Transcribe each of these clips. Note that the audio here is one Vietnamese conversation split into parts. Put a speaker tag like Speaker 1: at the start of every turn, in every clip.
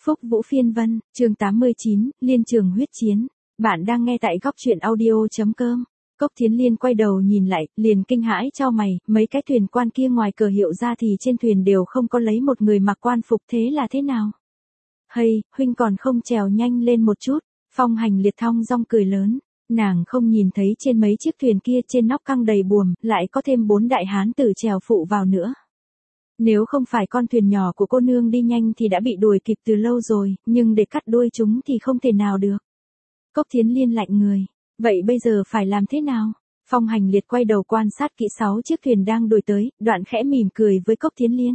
Speaker 1: Phúc Vũ Phiên Vân, chương 89, Liên trường huyết chiến. Bạn đang nghe tại góc truyện audio.com. Cốc Thiến Liên quay đầu nhìn lại, liền kinh hãi chau mày, mấy cái thuyền quan kia ngoài cờ hiệu ra thì trên thuyền đều không có lấy một người mặc quan phục, thế là thế nào? Hay, huynh còn không trèo nhanh lên một chút. Phong Hành Liệt thong dong cười lớn, nàng không nhìn thấy trên mấy chiếc thuyền kia trên nóc căng đầy buồm, lại có thêm 4 đại hán tử trèo phụ vào nữa. Nếu không phải con thuyền nhỏ của cô nương đi nhanh thì đã bị đuổi kịp từ lâu rồi, nhưng để cắt đuôi chúng thì không thể nào được. Cốc Thiến Liên lạnh người, vậy bây giờ phải làm thế nào? Phong Hành Liệt quay đầu quan sát kỹ 6 chiếc thuyền đang đuổi tới, đoạn khẽ mỉm cười với Cốc Thiến Liên.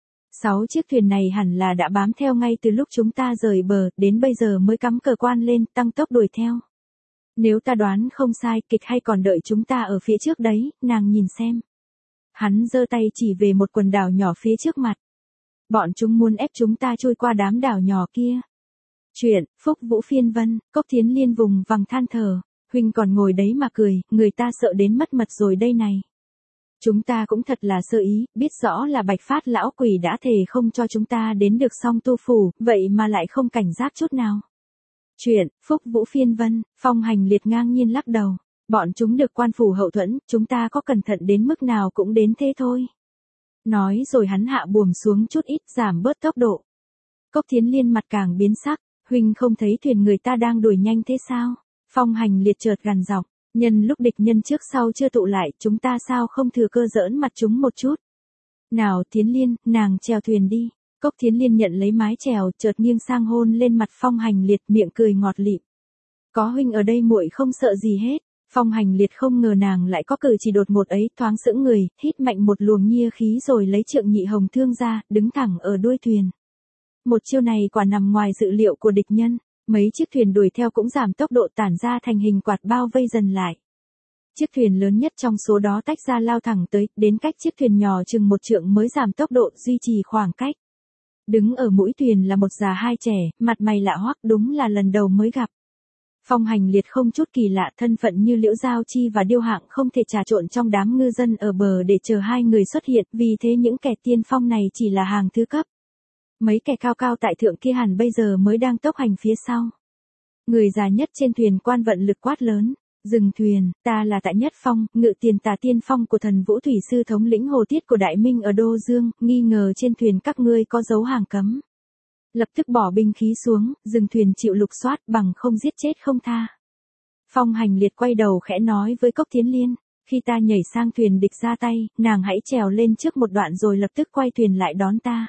Speaker 1: 6 chiếc thuyền này hẳn là đã bám theo ngay từ lúc chúng ta rời bờ, đến bây giờ mới cắm cờ quan lên, tăng tốc đuổi theo. Nếu ta đoán không sai, kịch hay còn đợi chúng ta ở phía trước đấy, nàng nhìn xem. Hắn giơ tay chỉ về một quần đảo nhỏ phía trước mặt. Bọn chúng muốn ép chúng ta trôi qua đám đảo nhỏ kia. Chuyện, Phúc Vũ Phiên Vân, Cốc Thiến Liên vùng vằng than thở, huynh còn ngồi đấy mà cười, người ta sợ đến mất mật rồi đây này. Chúng ta cũng thật là sơ ý, biết rõ là Bạch Phát lão quỷ đã thề không cho chúng ta đến được Song Tu Phủ, vậy mà lại không cảnh giác chút nào. Chuyện, Phúc Vũ Phiên Vân, Phong Hành Liệt ngang nhiên lắc đầu. Bọn chúng được quan phủ hậu thuẫn, chúng ta có cẩn thận đến mức nào cũng đến thế thôi. Nói rồi hắn hạ buồm xuống chút ít, giảm bớt tốc độ. Cốc Thiến Liên mặt càng biến sắc, huynh không thấy thuyền người ta đang đuổi nhanh thế sao? Phong Hành Liệt chợt gằn giọng, nhân lúc địch nhân trước sau chưa tụ lại, chúng ta sao không thừa cơ giỡn mặt chúng một chút? Nào Thiến Liên, nàng chèo thuyền đi. Cốc Thiến Liên nhận lấy mái chèo, chợt nghiêng sang hôn lên mặt Phong Hành Liệt, miệng cười ngọt lịm. Có huynh ở đây muội không sợ gì hết. Phong Hành Liệt không ngờ nàng lại có cử chỉ đột ngột ấy, thoáng sững người, hít mạnh một luồng nhiệt khí rồi lấy trượng nhị hồng thương ra, đứng thẳng ở đuôi thuyền. Một chiêu này quả nằm ngoài dự liệu của địch nhân, mấy chiếc thuyền đuổi theo cũng giảm tốc độ, tản ra thành hình quạt bao vây dần lại. Chiếc thuyền lớn nhất trong số đó tách ra lao thẳng tới, đến cách chiếc thuyền nhỏ chừng 1 trượng mới giảm tốc độ, duy trì khoảng cách. Đứng ở mũi thuyền là một già hai trẻ, mặt mày lạ hoắc, đúng là lần đầu mới gặp. Phong Hành Liệt không chút kỳ lạ, thân phận như Liễu Giao Chi và Điêu Hạng không thể trà trộn trong đám ngư dân ở bờ để chờ hai người xuất hiện, vì thế những kẻ tiên phong này chỉ là hàng thứ cấp. Mấy kẻ cao cao tại thượng kia hẳn bây giờ mới đang tốc hành phía sau. Người già nhất trên thuyền quan vận lực quát lớn, dừng thuyền, ta là Tạ Nhất Phong, ngự tiền tà tiên phong của thần Vũ Thủy Sư thống lĩnh Hồ Tiết của Đại Minh ở Đô Dương, nghi ngờ trên thuyền các ngươi có dấu hàng cấm. Lập tức bỏ binh khí xuống, dừng thuyền chịu lục soát, bằng không giết chết không tha. Phong Hành Liệt quay đầu khẽ nói với Cốc Thiến Liên, khi ta nhảy sang thuyền địch ra tay, nàng hãy trèo lên trước một đoạn rồi lập tức quay thuyền lại đón ta.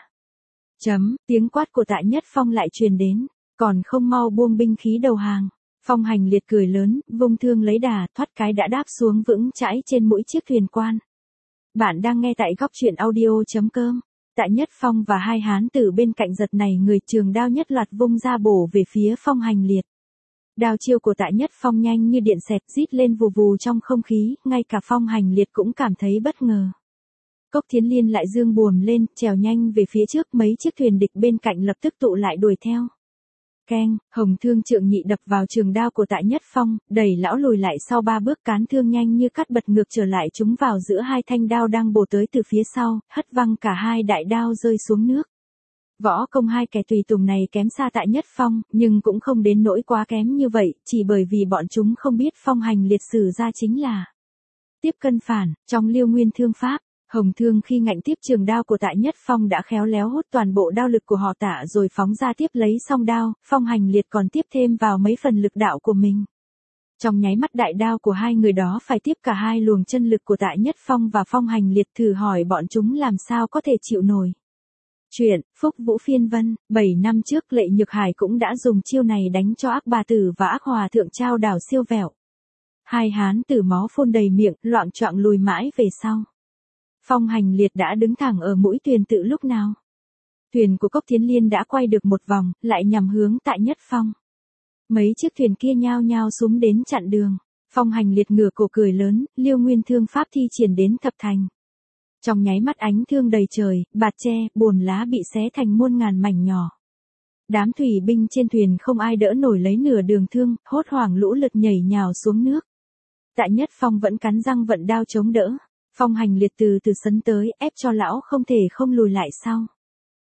Speaker 1: Tiếng quát của Tạ Nhất Phong lại truyền đến, còn không mau buông binh khí đầu hàng. Phong Hành Liệt cười lớn, vung thương lấy đà, thoát cái đã đáp xuống vững chãi trên mũi chiếc thuyền quan. Bạn đang nghe tại góc truyện audio.com. Tạ Nhất Phong và hai hán tử bên cạnh giật này người, trường đao nhất loạt vung ra bổ về phía Phong Hành Liệt. Đao chiêu của Tạ Nhất Phong nhanh như điện xẹt, rít lên vù vù trong không khí, ngay cả Phong Hành Liệt cũng cảm thấy bất ngờ. Cốc Thiến Liên lại dương buồm lên, trèo nhanh về phía trước, mấy chiếc thuyền địch bên cạnh lập tức tụ lại đuổi theo. Keng, hồng thương trượng nhị đập vào trường đao của Tạ Nhất Phong, đẩy lão lùi lại sau 3 bước, cán thương nhanh như cắt bật ngược trở lại, chúng vào giữa hai thanh đao đang bổ tới từ phía sau, hất văng cả hai đại đao rơi xuống nước. Võ công hai kẻ tùy tùng này kém xa Tạ Nhất Phong, nhưng cũng không đến nỗi quá kém như vậy, chỉ bởi vì bọn chúng không biết Phong Hành Liệt sử ra chính là tiếp cân phản, trong Liêu Nguyên thương pháp. Hồng thương khi ngạnh tiếp trường đao của Tạ Nhất Phong đã khéo léo hút toàn bộ đao lực của họ Tạ rồi phóng ra tiếp lấy xong đao, Phong Hành Liệt còn tiếp thêm vào mấy phần lực đạo của mình. Trong nháy mắt đại đao của hai người đó phải tiếp cả hai luồng chân lực của Tạ Nhất Phong và Phong Hành Liệt, thử hỏi bọn chúng làm sao có thể chịu nổi. Chuyện, Phúc Vũ Phiên Vân, 7 năm trước Lệ Nhược Hải cũng đã dùng chiêu này đánh cho Ác Bà Tử và Ác Hòa Thượng Trao Đảo siêu vẹo. Hai hán tử máu phun đầy miệng, loạng choạng lùi mãi về sau. Phong Hành Liệt đã đứng thẳng ở mũi thuyền từ lúc nào. Thuyền của Cốc Thiến Liên đã quay được một vòng, lại nhằm hướng Tạ Nhất Phong. Mấy chiếc thuyền kia nhao nhao xúm đến chặn đường. Phong Hành Liệt ngửa cổ cười lớn, Liêu Nguyên thương pháp thi triển đến thập thành. Trong nháy mắt ánh thương đầy trời, bạt tre, bồn lá bị xé thành muôn ngàn mảnh nhỏ. Đám thủy binh trên thuyền không ai đỡ nổi lấy nửa đường thương, hốt hoảng lũ lượt nhảy nhào xuống nước. Tạ Nhất Phong vẫn cắn răng vận đao chống đỡ. Phong Hành Liệt từ từ sấn tới, ép cho lão không thể không lùi lại sau.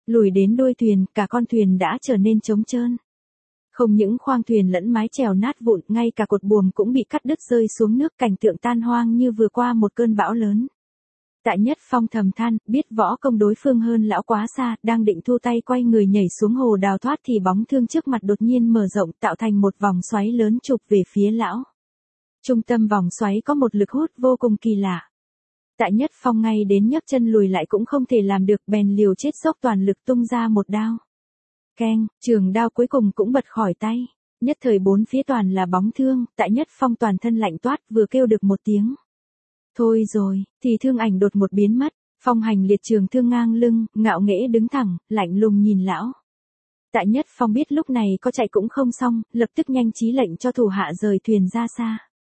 Speaker 1: Lùi đến đuôi thuyền, cả con thuyền đã trở nên trống trơn. Không những khoang thuyền lẫn mái chèo nát vụn, ngay cả cột buồm cũng bị cắt đứt rơi xuống nước, cảnh tượng tan hoang như vừa qua một cơn bão lớn. Tạ Nhất Phong thầm than, biết võ công đối phương hơn lão quá xa, đang định thu tay quay người nhảy xuống hồ đào thoát thì bóng thương trước mặt đột nhiên mở rộng tạo thành một vòng xoáy lớn chụp về phía lão. Trung tâm vòng xoáy có một lực hút vô cùng kỳ lạ. Tạ Nhất Phong ngay đến nhấc chân lùi lại cũng không thể làm được, bèn liều chết dốc toàn lực tung ra một đao. Keng, trường đao cuối cùng cũng bật khỏi tay. Nhất thời bốn phía toàn là bóng thương, Tạ Nhất Phong toàn thân lạnh toát, vừa kêu được một tiếng. Thôi rồi, thì thương ảnh đột một biến mất, Phong Hành Liệt trường thương ngang lưng, ngạo nghễ đứng thẳng, lạnh lùng nhìn lão. Tạ Nhất Phong biết lúc này có chạy cũng không xong, lập tức nhanh trí lệnh cho thủ hạ rời thuyền ra xa.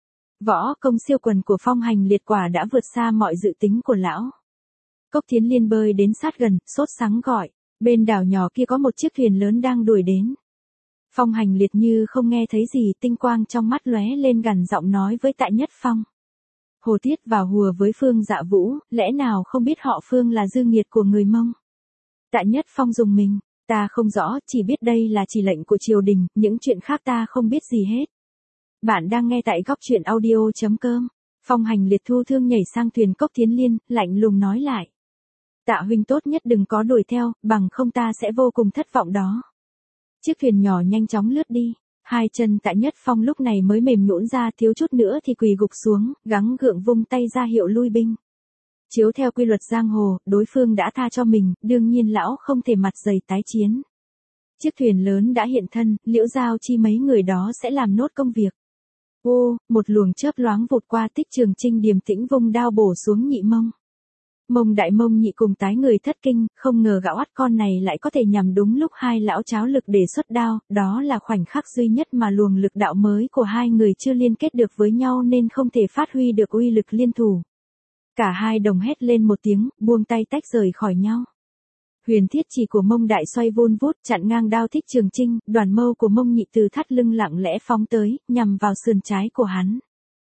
Speaker 1: Võ công siêu quần của Phong Hành Liệt quả đã vượt xa mọi dự tính của lão. Cốc Thiến Liên bơi đến sát gần, sốt sắng gọi, bên đảo nhỏ kia có một chiếc thuyền lớn đang đuổi đến. Phong Hành Liệt như không nghe thấy gì, tinh quang trong mắt lóe lên gằn giọng nói với Tạ Nhất Phong. Hồ Tiết vào hùa với Phương Dạ Vũ, lẽ nào không biết họ Phương là dư nghiệt của người Mông? Tạ Nhất Phong rùng mình, ta không rõ, chỉ biết đây là chỉ lệnh của triều đình, những chuyện khác ta không biết gì hết. Bạn đang nghe tại góc truyện audio.com. Phong Hành Liệt thu thương nhảy sang thuyền Cốc Thiến Liên, lạnh lùng nói lại. Tạ huynh tốt nhất đừng có đuổi theo, bằng không ta sẽ vô cùng thất vọng đó. Chiếc thuyền nhỏ nhanh chóng lướt đi. Hai chân Tạ Nhất Phong lúc này mới mềm nhũn ra, thiếu chút nữa thì quỳ gục xuống, gắng gượng vung tay ra hiệu lui binh. Chiếu theo quy luật giang hồ, đối phương đã tha cho mình, đương nhiên lão không thể mặt dày tái chiến. Chiếc thuyền lớn đã hiện thân, Liễu Giao Chi mấy người đó sẽ làm nốt công việc. Ô, một luồng chớp loáng vụt qua, Tích Trường Trinh điềm tĩnh vung đao bổ xuống Nhị Mông. Mông Đại Mông Nhị cùng tái người thất kinh, không ngờ gã oắt con này lại có thể nhằm đúng lúc hai lão cháo lực để xuất đao, đó là khoảnh khắc duy nhất mà luồng lực đạo mới của hai người chưa liên kết được với nhau nên không thể phát huy được uy lực liên thủ. Cả hai đồng hét lên một tiếng, buông tay tách rời khỏi nhau. Huyền thiết chỉ của Mông Đại xoay vun vút chặn ngang đao Thích Trường Trinh, đoàn mâu của Mông Nhị từ thắt lưng lặng lẽ phóng tới, nhằm vào sườn trái của hắn.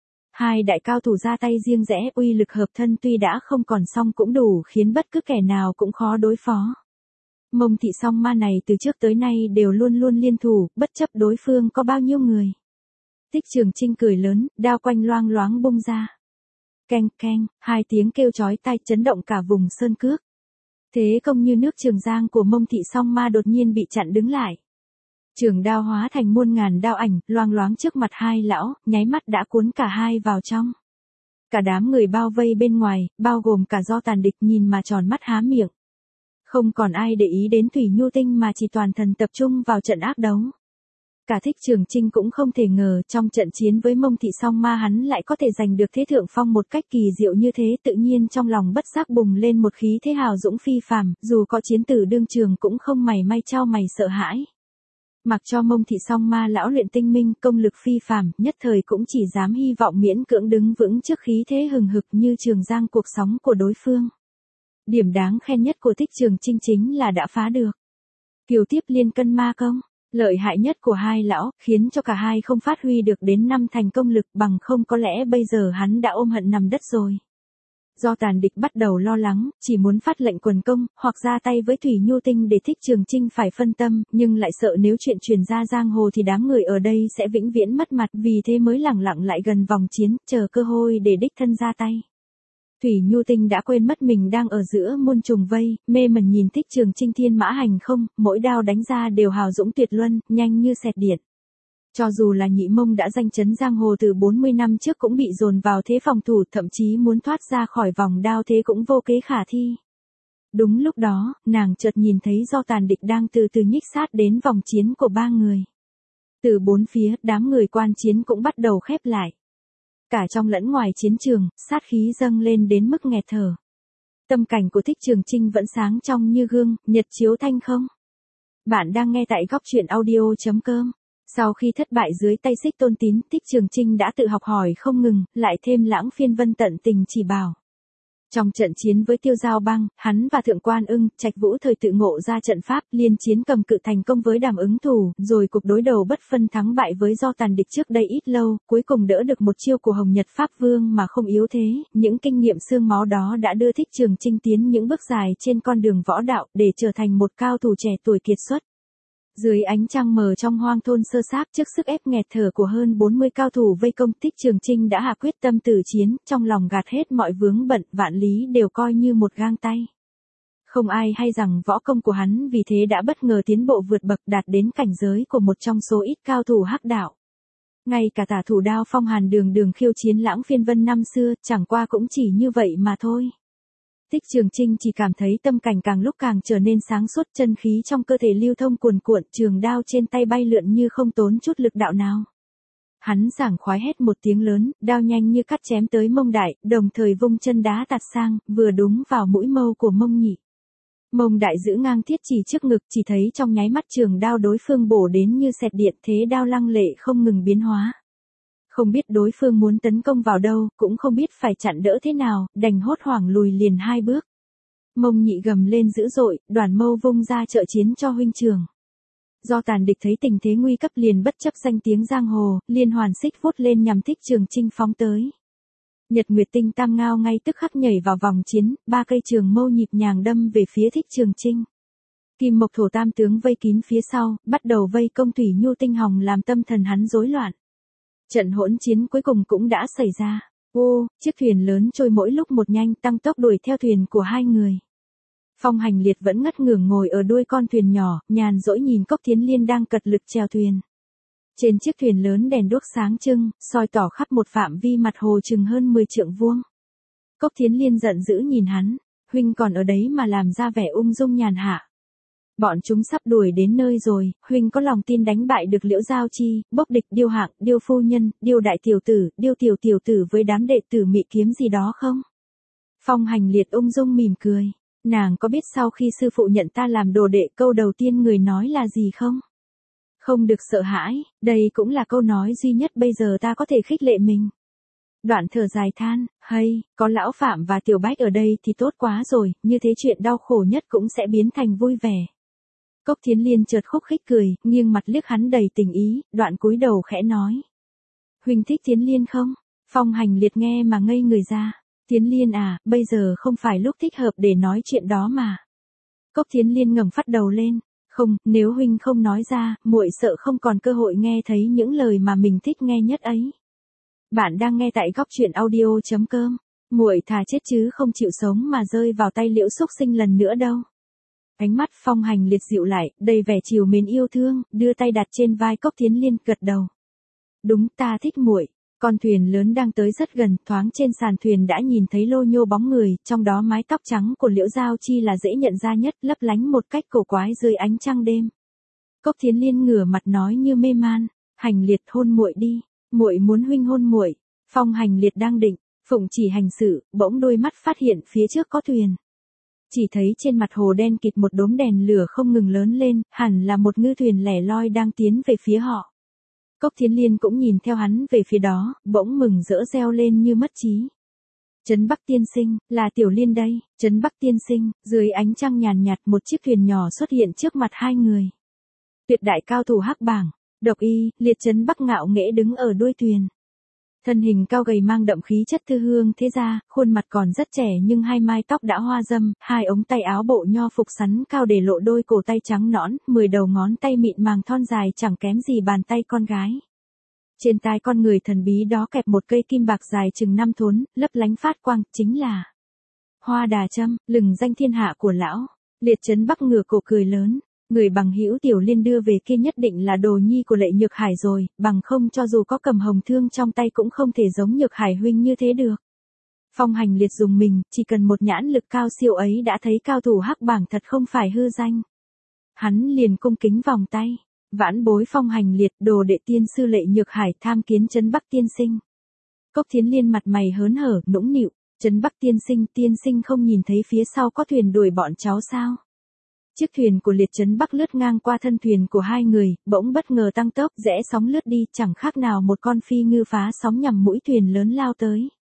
Speaker 1: Hai đại cao thủ ra tay riêng rẽ, uy lực hợp thân tuy đã không còn song cũng đủ khiến bất cứ kẻ nào cũng khó đối phó. Mông Thị song ma này từ trước tới nay đều luôn luôn liên thủ, bất chấp đối phương có bao nhiêu người. Tích Trường Trinh cười lớn, đao quanh loang loáng bung ra. Keng keng, hai tiếng kêu chói tai chấn động cả vùng sơn cước. Thế công như nước Trường Giang của Mông Thị song ma đột nhiên bị chặn đứng lại. Trường đao hóa thành muôn ngàn đao ảnh, loang loáng trước mặt hai lão, nháy mắt đã cuốn cả hai vào trong. Cả đám người bao vây bên ngoài, bao gồm cả Do Tàn địch nhìn mà tròn mắt há miệng. Không còn ai để ý đến Thủy Nhu Tinh mà chỉ toàn thần tập trung vào trận ác đấu. Cả Thích Trường Trinh cũng không thể ngờ trong trận chiến với Mông Thị song ma hắn lại có thể giành được thế thượng phong một cách kỳ diệu như thế, tự nhiên trong lòng bất giác bùng lên một khí thế hào dũng phi phàm, dù có chiến tử đương trường cũng không mảy may trao mày sợ hãi. Mặc cho Mông Thị song ma lão luyện tinh minh, công lực phi phàm, nhất thời cũng chỉ dám hy vọng miễn cưỡng đứng vững trước khí thế hừng hực như Trường Giang cuộc sống của đối phương. Điểm đáng khen nhất của Thích Trường Trinh chính là đã phá được Kiều Tiếp Liên Cân Ma Công. Lợi hại nhất của hai lão, khiến cho cả hai không phát huy được đến năm thành công lực, bằng không có lẽ bây giờ hắn đã ôm hận nằm đất rồi. Do Tàn địch bắt đầu lo lắng, chỉ muốn phát lệnh quần công, hoặc ra tay với Thủy Nhu Tinh để Thích Trường Trinh phải phân tâm, nhưng lại sợ nếu chuyện truyền ra giang hồ thì đám người ở đây sẽ vĩnh viễn mất mặt, vì thế mới lẳng lặng lại gần vòng chiến, chờ cơ hội để đích thân ra tay. Thủy Nhu Tinh đã quên mất mình đang ở giữa muôn trùng vây, mê mẩn nhìn Thích Trường Trinh thiên mã hành không, mỗi đao đánh ra đều hào dũng tuyệt luân, nhanh như xẹt điện. Cho dù là Nhị Mông đã danh chấn giang hồ từ 40 năm trước cũng bị dồn vào thế phòng thủ, thậm chí muốn thoát ra khỏi vòng đao thế cũng vô kế khả thi. Đúng lúc đó, nàng chợt nhìn thấy Do Tàn địch đang từ từ nhích sát đến vòng chiến của ba người. Từ bốn phía, đám người quan chiến cũng bắt đầu khép lại. Cả trong lẫn ngoài chiến trường, sát khí dâng lên đến mức nghẹt thở. Tâm cảnh của Thích Trường Trinh vẫn sáng trong như gương, nhật chiếu thanh không. Bạn đang nghe tại góc truyện audio.com. Sau khi thất bại dưới tay Xích Tôn Tín, Thích Trường Trinh đã tự học hỏi không ngừng, lại thêm Lãng Phiên Vân tận tình chỉ bảo. Trong trận chiến với Tiêu Giao Bang, hắn và Thượng Quan Ưng, Trạch Vũ thời tự ngộ ra trận pháp, liên chiến cầm cự thành công với Đàm Ứng Thủ, rồi cuộc đối đầu bất phân thắng bại với Do Tàn địch trước đây ít lâu, cuối cùng đỡ được một chiêu của Hồng Nhật Pháp Vương mà không yếu thế. Những kinh nghiệm xương máu đó đã đưa Thích Trường Chinh tiến những bước dài trên con đường võ đạo để trở thành một cao thủ trẻ tuổi kiệt xuất. Dưới ánh trăng mờ trong hoang thôn sơ xác, trước sức ép nghẹt thở của hơn 40 cao thủ vây công, Thích Trường Chinh đã hạ quyết tâm tử chiến, trong lòng gạt hết mọi vướng bận, vạn lý đều coi như một gang tay. Không ai hay rằng võ công của hắn vì thế đã bất ngờ tiến bộ vượt bậc, đạt đến cảnh giới của một trong số ít cao thủ hắc đạo. Ngay cả tả thủ đao Phong Hàn Đường khiêu chiến Lãng Phiên Vân năm xưa, chẳng qua cũng chỉ như vậy mà thôi. Thích Trường Chinh chỉ cảm thấy tâm cảnh càng lúc càng trở nên sáng suốt, chân khí trong cơ thể lưu thông cuồn cuộn, trường đao trên tay bay lượn như không tốn chút lực đạo nào. Hắn sảng khoái hét một tiếng lớn, đao nhanh như cắt chém tới Mông Đại, đồng thời vung chân đá tạt sang, vừa đúng vào mũi mâu của Mông Nhị. Mông Đại giữ ngang thiết chỉ trước ngực, chỉ thấy trong nháy mắt trường đao đối phương bổ đến như xẹt điện, thế đao lăng lệ không ngừng biến hóa. Không biết đối phương muốn tấn công vào đâu, cũng không biết phải chặn đỡ thế nào, đành hốt hoảng lùi liền 2 bước. Mông Nhị gầm lên dữ dội, đoàn mâu vung ra trợ chiến cho huynh trường. Do Tàn địch thấy tình thế nguy cấp liền bất chấp danh tiếng giang hồ, liên hoàn xích vút lên nhằm Thích Trường Chinh phóng tới. Nhật Nguyệt Tinh Tam Ngao ngay tức khắc nhảy vào vòng chiến, 3 cây trường mâu nhịp nhàng đâm về phía Thích Trường Chinh. Kim Mộc Thổ Tam tướng vây kín phía sau, bắt đầu vây công Thủy Nhu Tinh Hồng làm tâm thần hắn rối loạn. Trận hỗn chiến cuối cùng cũng đã xảy ra. Chiếc thuyền lớn trôi mỗi lúc một nhanh, tăng tốc đuổi theo thuyền của hai người. Phong Hành Liệt vẫn ngất ngưởng ngồi ở đuôi con thuyền nhỏ, nhàn rỗi nhìn Cốc Thiến Liên đang cật lực chèo thuyền. Trên chiếc thuyền lớn đèn đuốc sáng trưng, soi tỏ khắp một phạm vi mặt hồ chừng hơn 10 trượng vuông. Cốc Thiến Liên giận dữ nhìn hắn, huynh còn ở đấy mà làm ra vẻ ung dung nhàn hạ. Bọn chúng sắp đuổi đến nơi rồi, huynh có lòng tin đánh bại được Liễu Giao Chi, Bốc Địch, Điêu Hạng, Điêu Phu Nhân, Điêu Đại Tiểu Tử, Điêu Tiểu Tử với đám đệ tử Mị Kiếm gì đó không? Phong Hành Liệt ung dung mỉm cười. Nàng có biết sau khi sư phụ nhận ta làm đồ đệ, câu đầu tiên người nói là gì không? Không được sợ hãi, đây cũng là câu nói duy nhất bây giờ ta có thể khích lệ mình. Đoạn thở dài than, hay, có lão Phạm và Tiểu Bách ở đây thì tốt quá rồi, như thế chuyện đau khổ nhất cũng sẽ biến thành vui vẻ. Cốc Thiến Liên chợt khúc khích cười, nghiêng mặt liếc hắn đầy tình ý, đoạn cúi đầu khẽ nói. Huynh thích Thiến Liên không? Phong Hành Liệt nghe mà ngây người ra. Thiến Liên à, bây giờ không phải lúc thích hợp để nói chuyện đó mà. Cốc Thiến Liên ngẩng phát đầu lên. Không, nếu huynh không nói ra, muội sợ không còn cơ hội nghe thấy những lời mà mình thích nghe nhất ấy. Bạn đang nghe tại góc truyện audio.com. Muội thà chết chứ không chịu sống mà rơi vào tay Liễu xúc sinh lần nữa đâu. Ánh mắt Phong Hành Liệt dịu lại, đầy vẻ trìu mến yêu thương, đưa tay đặt trên vai Cốc Thiến Liên, gật đầu. Đúng, ta thích muội. Con thuyền lớn đang tới rất gần, thoáng trên sàn thuyền đã nhìn thấy lô nhô bóng người, trong đó mái tóc trắng của Liễu Giao Chi là dễ nhận ra nhất, lấp lánh một cách cổ quái dưới ánh trăng đêm. Cốc Thiến Liên ngửa mặt nói như mê man, Hành Liệt hôn muội đi, muội muốn huynh hôn muội. Phong Hành Liệt đang định phụng chỉ hành sự, bỗng đôi mắt phát hiện phía trước có thuyền. Chỉ thấy trên mặt hồ đen kịt một đốm đèn lửa không ngừng lớn lên, hẳn là một ngư thuyền lẻ loi đang tiến về phía họ. Cốc Thiến Liên cũng nhìn theo hắn về phía đó, bỗng mừng rỡ reo lên như mất trí. Trấn Bắc tiên sinh, là Tiểu Liên đây. Trấn Bắc tiên sinh, dưới ánh trăng nhàn nhạt một chiếc thuyền nhỏ xuất hiện trước mặt hai người. Tuyệt đại cao thủ hắc bảng, Độc Y, Liệt Trấn Bắc ngạo nghễ đứng ở đuôi thuyền. Thân hình cao gầy mang đậm khí chất thư hương thế gia, khuôn mặt còn rất trẻ nhưng hai mai tóc đã hoa râm, hai ống tay áo bộ nho phục sắn cao để lộ đôi cổ tay trắng nõn, 10 đầu ngón tay mịn màng thon dài chẳng kém gì bàn tay con gái. Trên tai con người thần bí đó kẹp một cây kim bạc dài chừng 5 thốn, lấp lánh phát quang, chính là Hoa Đà Châm, lừng danh thiên hạ của lão. Liệt Trấn Bắc ngửa cổ cười lớn. Người bằng hữu Tiểu Liên đưa về kia nhất định là đồ nhi của Lệ Nhược Hải rồi, bằng không cho dù có cầm hồng thương trong tay cũng không thể giống Nhược Hải huynh như thế được. Phong Hành Liệt dùng mình, chỉ cần một nhãn lực cao siêu ấy đã thấy cao thủ hắc bảng thật không phải hư danh. Hắn liền cung kính vòng tay, vãn bối Phong Hành Liệt, đồ đệ tiên sư Lệ Nhược Hải, tham kiến Trấn Bắc tiên sinh. Cốc Thiến Liên mặt mày hớn hở, nũng nịu, Trấn Bắc tiên sinh không nhìn thấy phía sau có thuyền đuổi bọn cháu sao? Chiếc thuyền của Liệt Trấn Bắc lướt ngang qua thân thuyền của hai người, bỗng bất ngờ tăng tốc, rẽ sóng lướt đi, chẳng khác nào một con phi ngư phá sóng nhằm mũi thuyền lớn lao tới.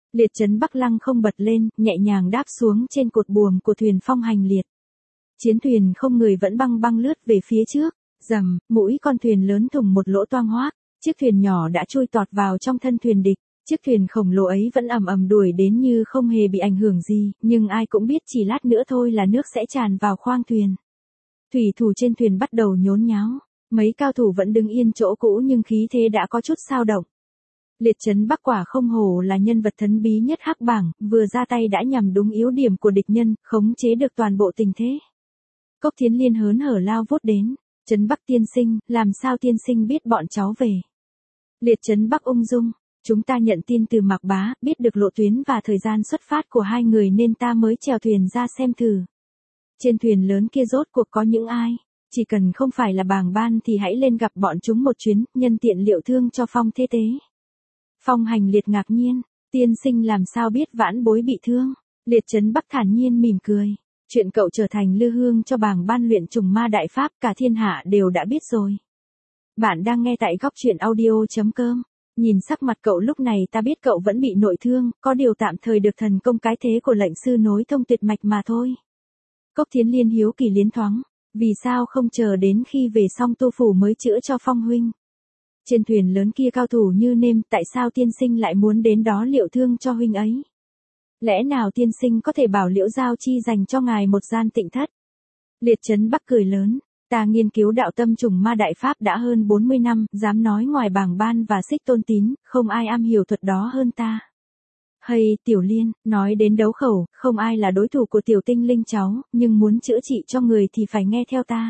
Speaker 1: Liệt trấn Bắc lăng không bật lên, nhẹ nhàng đáp xuống trên cột buồm của thuyền phong hành liệt. Chiến thuyền không người vẫn băng băng lướt về phía trước, rầm, mũi con thuyền lớn thủng một lỗ toang hoác, chiếc thuyền nhỏ đã chui tọt vào trong thân thuyền địch. Chiếc thuyền khổng lồ ấy vẫn ầm ầm đuổi đến như không hề bị ảnh hưởng gì, nhưng ai cũng biết chỉ lát nữa thôi là nước sẽ tràn vào khoang thuyền. Thủy thủ trên thuyền bắt đầu nhốn nháo, mấy cao thủ vẫn đứng yên chỗ cũ nhưng khí thế đã có chút xao động. Liệt trấn Bắc quả không hổ là nhân vật thần bí nhất hắc bảng, vừa ra tay đã nhằm đúng yếu điểm của địch nhân, khống chế được toàn bộ tình thế. Cốc Thiến Liên hớn hở lao vút đến, Trấn Bắc tiên sinh, làm sao tiên sinh biết bọn cháu về? Liệt trấn Bắc ung dung, chúng ta nhận tin từ Mạc Bá, biết được lộ tuyến và thời gian xuất phát của hai người nên ta mới chèo thuyền ra xem thử. Trên thuyền lớn kia rốt cuộc có những ai? Chỉ cần không phải là bàng ban thì hãy lên gặp bọn chúng một chuyến, nhân tiện liệu thương cho Phong thế tế. Phong hành liệt ngạc nhiên, tiên sinh làm sao biết vãn bối bị thương? Liệt trấn Bắc thản nhiên mỉm cười, chuyện cậu trở thành lư hương cho bàng ban luyện trùng ma đại pháp cả thiên hạ đều đã biết rồi. Bạn đang nghe tại góc truyện audio.com. Nhìn sắc mặt cậu lúc này ta biết cậu vẫn bị nội thương, có điều tạm thời được thần công cái thế của lệnh sư nối thông tuyệt mạch mà thôi. Cốc Thiến Liên hiếu kỳ liến thoáng, vì sao không chờ đến khi về xong tu phủ mới chữa cho Phong huynh? Trên thuyền lớn kia cao thủ như nêm, tại sao tiên sinh lại muốn đến đó liệu thương cho huynh ấy? Lẽ nào tiên sinh có thể bảo Liễu Giao Chi dành cho ngài một gian tịnh thất? Liệt trấn Bắc cười lớn, ta nghiên cứu đạo tâm trùng ma đại pháp đã hơn 40 năm, dám nói ngoài bàng ban và xích tôn tín, không ai am hiểu thuật đó hơn ta. Hay, Tiểu Liên, nói đến đấu khẩu, không ai là đối thủ của tiểu tinh linh cháu, nhưng muốn chữa trị cho người thì phải nghe theo ta.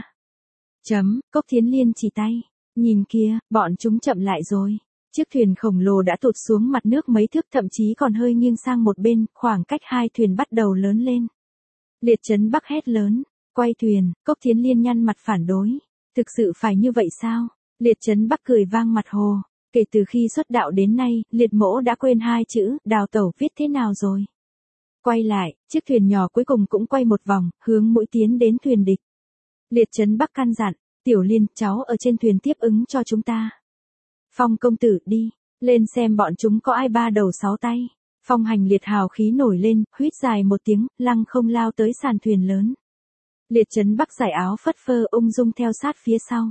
Speaker 1: Cốc Thiến Liên chỉ tay, nhìn kia, bọn chúng chậm lại rồi. Chiếc thuyền khổng lồ đã tụt xuống mặt nước mấy thước, thậm chí còn hơi nghiêng sang một bên, khoảng cách hai thuyền bắt đầu lớn lên. Liệt trấn Bắc hét lớn, quay thuyền. Cốc Thiến Liên nhăn mặt phản đối, thực sự phải như vậy sao? Liệt trấn Bắc cười vang mặt hồ, kể từ khi xuất đạo đến nay, liệt mỗ đã quên hai chữ, đào tẩu viết thế nào rồi? Quay lại, chiếc thuyền nhỏ cuối cùng cũng quay một vòng, hướng mũi tiến đến thuyền địch. Liệt trấn Bắc căn dặn, Tiểu Liên, cháu ở trên thuyền tiếp ứng cho chúng ta. Phong công tử, đi, lên xem bọn chúng có ai ba đầu sáu tay. Phong hành liệt hào khí nổi lên, huýt dài một tiếng, lăng không lao tới sàn thuyền lớn. Liệt trấn Bắc giải áo phất phơ ung dung theo sát phía sau.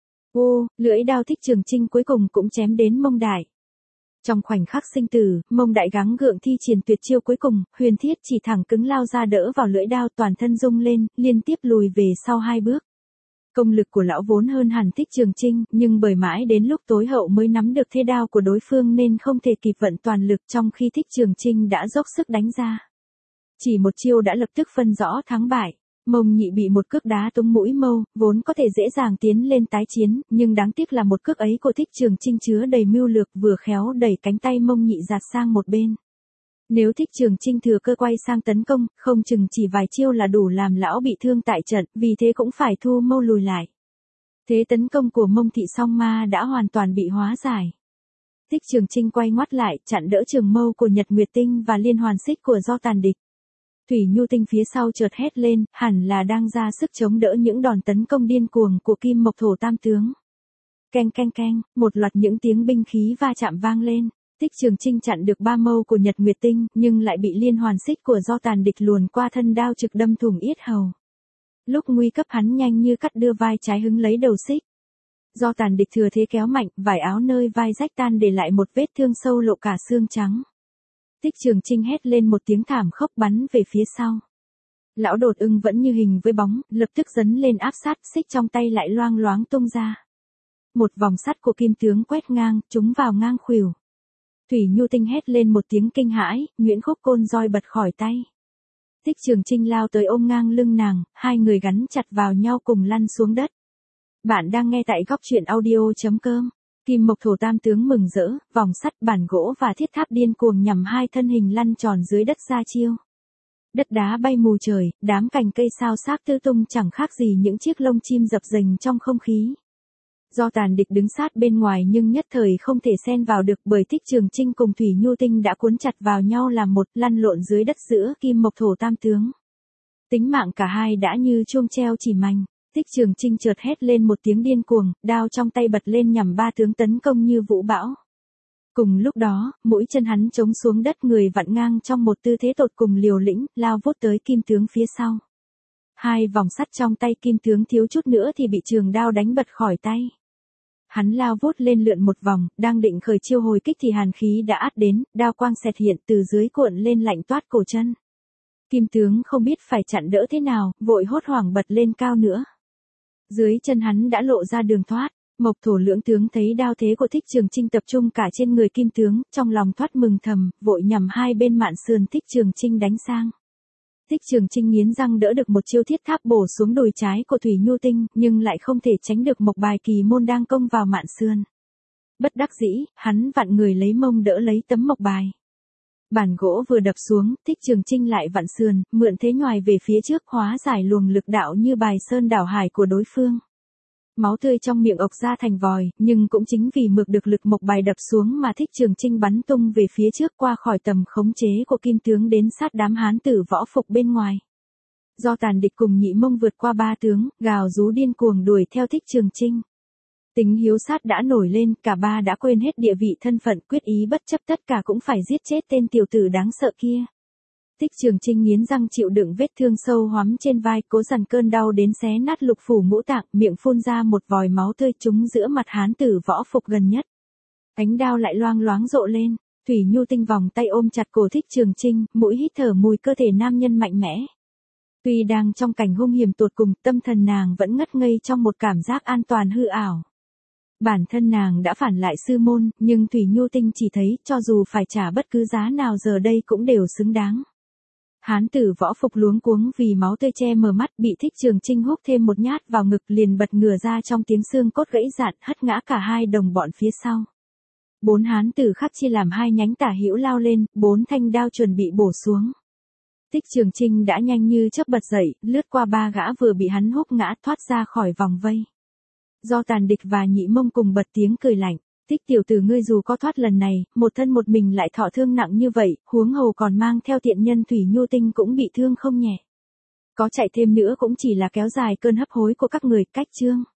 Speaker 1: Ô, lưỡi đao Thích Trường Chinh cuối cùng cũng chém đến Mông Đại. Trong khoảnh khắc sinh tử, Mông Đại gắng gượng thi triển tuyệt chiêu cuối cùng, Huyền Thiết chỉ thẳng cứng lao ra đỡ vào lưỡi đao, toàn thân rung lên, liên tiếp lùi về sau hai bước. Công lực của lão vốn hơn hẳn Thích Trường Chinh, nhưng bởi mãi đến lúc tối hậu mới nắm được thế đao của đối phương nên không thể kịp vận toàn lực, trong khi Thích Trường Chinh đã dốc sức đánh ra. Chỉ một chiêu đã lập tức phân rõ thắng bại. Mông Nhị bị một cước đá trúng mũi mâu, vốn có thể dễ dàng tiến lên tái chiến, nhưng đáng tiếc là một cước ấy của Thích Trường Chinh chứa đầy mưu lược, vừa khéo đẩy cánh tay Mông Nhị giạt sang một bên. Nếu Thích Trường Chinh thừa cơ quay sang tấn công, không chừng chỉ vài chiêu là đủ làm lão bị thương tại trận, vì thế cũng phải thu mâu lùi lại. Thế tấn công của Mông Thị Song Ma đã hoàn toàn bị hóa giải. Thích Trường Chinh quay ngoắt lại, chặn đỡ trường mâu của Nhật Nguyệt Tinh và liên hoàn xích của Do Tàn địch. Thủy Nhu Tinh phía sau chợt hét lên, hẳn là đang ra sức chống đỡ những đòn tấn công điên cuồng của Kim Mộc Thổ Tam tướng. Keng keng keng, một loạt những tiếng binh khí va chạm vang lên. Thích Trường Chinh chặn được ba mâu của Nhật Nguyệt Tinh, nhưng lại bị liên hoàn xích của Do Tàn địch luồn qua thân đao trực đâm thủng yết hầu. Lúc nguy cấp hắn nhanh như cắt đưa vai trái hứng lấy đầu xích. Do Tàn địch thừa thế kéo mạnh, vải áo nơi vai rách tan để lại một vết thương sâu lộ cả xương trắng. Thích Trường Chinh hét lên một tiếng thảm khốc bắn về phía sau. Lão Đột Ưng vẫn như hình với bóng, lập tức dấn lên áp sát, xích trong tay lại loang loáng tung ra. Một vòng sắt của kim tướng quét ngang, trúng vào ngang khuỷu. Thủy Nhu Tinh hét lên một tiếng kinh hãi, nhuyễn khúc côn roi bật khỏi tay. Thích Trường Chinh lao tới ôm ngang lưng nàng, hai người gắn chặt vào nhau cùng lăn xuống đất. Bạn đang nghe tại góc truyện audio.com. Kim Mộc Thổ Tam tướng mừng rỡ, vòng sắt, bản gỗ và thiết tháp điên cuồng nhằm hai thân hình lăn tròn dưới đất ra chiêu. Đất đá bay mù trời, đám cành cây sao xác tứ tung chẳng khác gì những chiếc lông chim dập dềnh trong không khí. Do Tàn địch đứng sát bên ngoài nhưng nhất thời không thể xen vào được, bởi Thích Trường Chinh cùng Thủy Nhu Tinh đã cuốn chặt vào nhau làm một, lăn lộn dưới đất giữa Kim Mộc Thổ Tam tướng. Tính mạng cả hai đã như chuông treo chỉ mành. Thích Trường Chinh chợt hét lên một tiếng điên cuồng, đao trong tay bật lên nhằm ba tướng tấn công như vũ bão. Cùng lúc đó, mũi chân hắn chống xuống đất, người vặn ngang trong một tư thế tột cùng liều lĩnh, lao vút tới Kim tướng phía sau. Hai vòng sắt trong tay Kim tướng thiếu chút nữa thì bị trường đao đánh bật khỏi tay. Hắn lao vút lên lượn một vòng, đang định khởi chiêu hồi kích thì hàn khí đã át đến, đao quang xẹt hiện từ dưới cuộn lên lạnh toát cổ chân. Kim tướng không biết phải chặn đỡ thế nào, vội hốt hoảng bật lên cao nữa. Dưới chân hắn đã lộ ra đường thoát. Mộc Thổ lưỡng tướng thấy đao thế của Thích Trường Chinh tập trung cả trên người Kim tướng, trong lòng thoát mừng thầm, vội nhằm hai bên mạn sườn Thích Trường Chinh đánh sang. Thích Trường Chinh nghiến răng đỡ được một chiêu thiết tháp bổ xuống đùi trái của Thủy Nhu Tinh, nhưng lại không thể tránh được Mộc Bài Kỳ môn đang công vào mạn sườn. Bất đắc dĩ, hắn vặn người lấy mông đỡ lấy tấm mộc bài. Bản gỗ vừa đập xuống, Thích Trường Chinh lại vặn sườn, mượn thế nhoài về phía trước, hóa giải luồng lực đạo như bài sơn đảo hải của đối phương. Máu tươi trong miệng ộc ra thành vòi, nhưng cũng chính vì mượn được lực mộc bài đập xuống mà Thích Trường Chinh bắn tung về phía trước qua khỏi tầm khống chế của Kim tướng đến sát đám hán tử võ phục bên ngoài. Do Tàn Địch cùng Nhị Mông vượt qua ba tướng, gào rú điên cuồng đuổi theo Thích Trường Chinh. Tính hiếu sát đã nổi lên, cả ba đã quên hết địa vị thân phận, quyết ý bất chấp tất cả cũng phải giết chết tên tiểu tử đáng sợ kia. Thích Trường Chinh nghiến răng chịu đựng vết thương sâu hoắm trên vai, cố dằn cơn đau đến xé nát lục phủ ngũ tạng, miệng phun ra một vòi máu tươi trúng giữa mặt hán tử võ phục gần nhất. Ánh đao lại loang loáng rộ lên, Thủy Nhu Tinh vòng tay ôm chặt cổ Thích Trường Chinh, mũi hít thở mùi cơ thể nam nhân mạnh mẽ. Tuy đang trong cảnh hung hiểm tột cùng, tâm thần nàng vẫn ngất ngây trong một cảm giác an toàn hư ảo. Bản thân nàng đã phản lại sư môn, nhưng Thủy Nhu Tinh chỉ thấy, cho dù phải trả bất cứ giá nào giờ đây cũng đều xứng đáng. Hán tử võ phục luống cuống vì máu tươi che mờ mắt, bị Thích Trường Chinh húc thêm một nhát vào ngực, liền bật ngửa ra trong tiếng xương cốt gãy rạn, hất ngã cả hai đồng bọn phía sau. Bốn hán tử khác chia làm hai nhánh tả hữu lao lên, bốn thanh đao chuẩn bị bổ xuống. Thích Trường Chinh đã nhanh như chớp bật dậy, lướt qua ba gã vừa bị hắn húc ngã, thoát ra khỏi vòng vây. Do Tàn Địch và Nhị Mông cùng bật tiếng cười lạnh. Thích tiểu tử ngươi dù có thoát lần này, một thân một mình lại thọ thương nặng như vậy, huống hồ còn mang theo tiện nhân Thủy Nhu Tinh cũng bị thương không nhẹ. Có chạy thêm nữa cũng chỉ là kéo dài cơn hấp hối của các người, cách chương.